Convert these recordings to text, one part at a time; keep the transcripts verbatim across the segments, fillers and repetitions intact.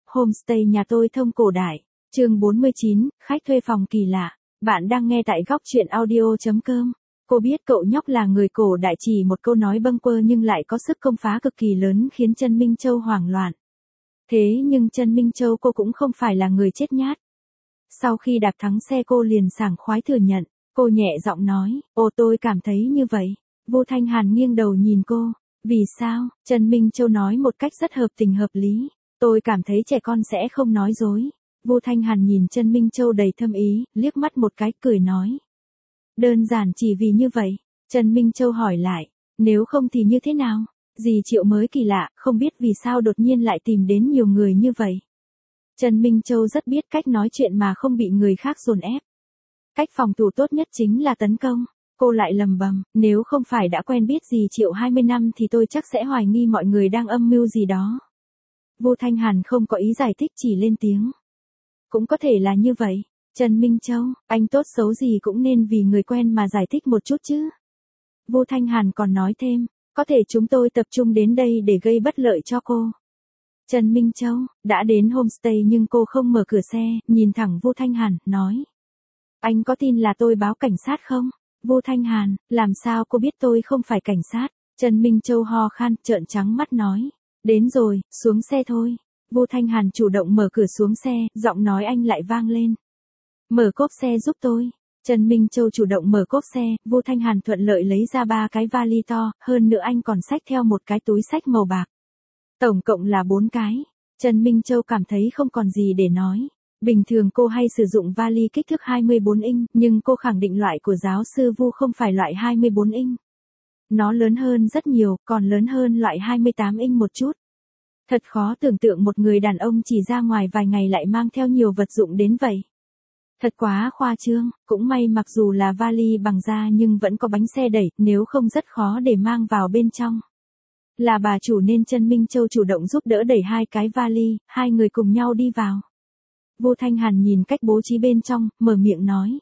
Homestay nhà tôi thông cổ đại. Chương bốn mươi chín, khách thuê phòng kỳ lạ. Bạn đang nghe tại góc truyện audio chấm com. Cô biết cậu nhóc là người cổ đại, chỉ một câu nói bâng quơ nhưng lại có sức công phá cực kỳ lớn khiến Trần Minh Châu hoảng loạn. Thế nhưng Trần Minh Châu cô cũng không phải là người chết nhát. Sau khi đạp thắng xe cô liền sảng khoái thừa nhận. Cô nhẹ giọng nói, ồ tôi cảm thấy như vậy. Vu Thanh Hàn nghiêng đầu nhìn cô. Vì sao? Trần Minh Châu nói một cách rất hợp tình hợp lý. Tôi cảm thấy trẻ con sẽ không nói dối. Vu Thanh Hàn nhìn Trần Minh Châu đầy thâm ý, liếc mắt một cái cười nói. Đơn giản chỉ vì như vậy. Trần Minh Châu hỏi lại, nếu không thì như thế nào? Dì Triệu mới kỳ lạ, không biết vì sao đột nhiên lại tìm đến nhiều người như vậy. Trần Minh Châu rất biết cách nói chuyện mà không bị người khác dồn ép. Cách phòng thủ tốt nhất chính là tấn công. Cô lại lầm bầm, nếu không phải đã quen biết dì Triệu hai mươi năm thì tôi chắc sẽ hoài nghi mọi người đang âm mưu gì đó. Vu Thanh Hàn không có ý giải thích, chỉ lên tiếng. Cũng có thể là như vậy. Trần Minh Châu, anh tốt xấu gì cũng nên vì người quen mà giải thích một chút chứ. Vu Thanh Hàn còn nói thêm, có thể chúng tôi tập trung đến đây để gây bất lợi cho cô. Trần Minh Châu, đã đến homestay nhưng cô không mở cửa xe, nhìn thẳng Vu Thanh Hàn, nói. Anh có tin là tôi báo cảnh sát không? Vu Thanh Hàn, làm sao cô biết tôi không phải cảnh sát? Trần Minh Châu ho khan, trợn trắng mắt nói. Đến rồi, xuống xe thôi. Vu Thanh Hàn chủ động mở cửa xuống xe, giọng nói anh lại vang lên. Mở cốp xe giúp tôi. Trần Minh Châu chủ động mở cốp xe, Vu Thanh Hàn thuận lợi lấy ra ba cái vali to, hơn nữa anh còn xách theo một cái túi xách màu bạc. Tổng cộng là bốn cái. Trần Minh Châu cảm thấy không còn gì để nói. Bình thường cô hay sử dụng vali kích thước hai mươi bốn inch, nhưng cô khẳng định loại của giáo sư Vu không phải loại hai mươi bốn inch. Nó lớn hơn rất nhiều, còn lớn hơn loại hai mươi tám inch một chút. Thật khó tưởng tượng một người đàn ông chỉ ra ngoài vài ngày lại mang theo nhiều vật dụng đến vậy. Thật quá khoa trương, cũng may mặc dù là vali bằng da nhưng vẫn có bánh xe đẩy, nếu không rất khó để mang vào bên trong. Là bà chủ nên Trần Minh Châu chủ động giúp đỡ đẩy hai cái vali, hai người cùng nhau đi vào. Vu Thanh Hàn nhìn cách bố trí bên trong, mở miệng nói.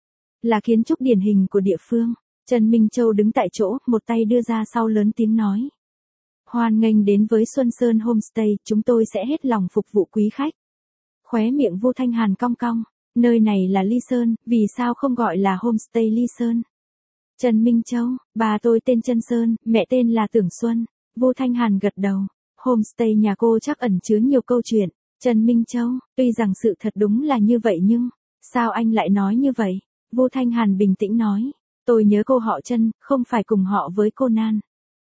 Là kiến trúc điển hình của địa phương. Trần Minh Châu đứng tại chỗ, một tay đưa ra sau lớn tiếng nói. Hoan nghênh đến với Xuân Sơn Homestay, chúng tôi sẽ hết lòng phục vụ quý khách. Khóe miệng Vu Thanh Hàn cong cong. Nơi này là Ly Sơn, vì sao không gọi là Homestay Ly Sơn? Trần Minh Châu, bà tôi tên Trân Sơn, mẹ tên là Tưởng Xuân. Vu Thanh Hàn gật đầu. Homestay nhà cô chắc ẩn chứa nhiều câu chuyện. Trần Minh Châu, tuy rằng sự thật đúng là như vậy nhưng, sao anh lại nói như vậy? Vu Thanh Hàn bình tĩnh nói, tôi nhớ cô họ Trân, không phải cùng họ với cô Nan.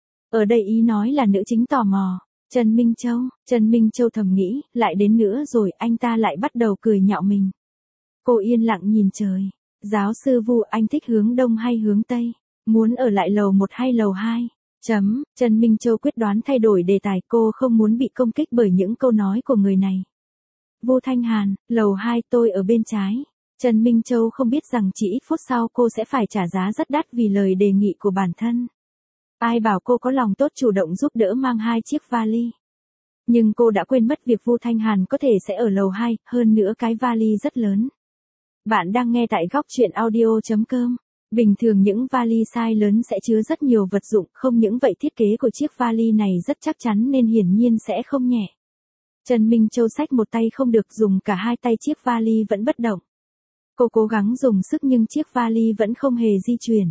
Ở đây ý nói là nữ chính tò mò. Trần Minh Châu, Trần Minh Châu thầm nghĩ, lại đến nữa rồi, anh ta lại bắt đầu cười nhạo mình. Cô yên lặng nhìn trời. Giáo sư Vu, anh thích hướng đông hay hướng tây? Muốn ở lại lầu một hay lầu hai? Chấm, Trần Minh Châu quyết đoán thay đổi đề tài, cô không muốn bị công kích bởi những câu nói của người này. Vu Thanh Hàn, lầu hai, tôi ở bên trái. Trần Minh Châu không biết rằng chỉ ít phút sau cô sẽ phải trả giá rất đắt vì lời đề nghị của bản thân. Ai bảo cô có lòng tốt chủ động giúp đỡ mang hai chiếc vali. Nhưng cô đã quên mất việc Vu Thanh Hàn có thể sẽ ở lầu hai, hơn nữa cái vali rất lớn. Bạn đang nghe tại góc truyện audio chấm com. Bình thường những vali size lớn sẽ chứa rất nhiều vật dụng, không những vậy thiết kế của chiếc vali này rất chắc chắn nên hiển nhiên sẽ không nhẹ. Trần Minh Châu xách một tay không được, dùng cả hai tay chiếc vali vẫn bất động. Cô cố gắng dùng sức nhưng chiếc vali vẫn không hề di chuyển.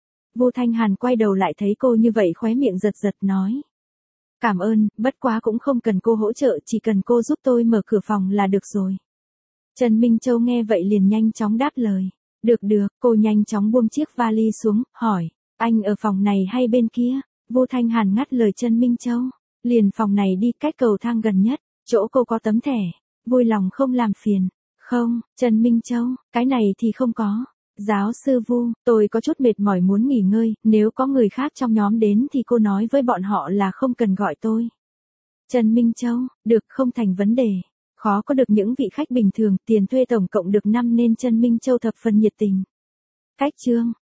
Vu Thanh Hàn quay đầu lại thấy cô như vậy khóe miệng giật giật nói. Cảm ơn, bất quá cũng không cần cô hỗ trợ, chỉ cần cô giúp tôi mở cửa phòng là được rồi. Trần Minh Châu nghe vậy liền nhanh chóng đáp lời. Được được, cô nhanh chóng buông chiếc vali xuống, hỏi, anh ở phòng này hay bên kia? Vu Thanh Hàn ngắt lời Trần Minh Châu. Liền phòng này đi, cách cầu thang gần nhất, chỗ cô có tấm thẻ, vui lòng không làm phiền. Không, Trần Minh Châu, cái này thì không có. Giáo sư Vu, tôi có chút mệt mỏi muốn nghỉ ngơi, nếu có người khác trong nhóm đến thì cô nói với bọn họ là không cần gọi tôi. Trần Minh Châu, được, không thành vấn đề. Khó có được những vị khách bình thường, tiền thuê tổng cộng được năm nên Trần Minh Châu thập phần nhiệt tình. Cách chương,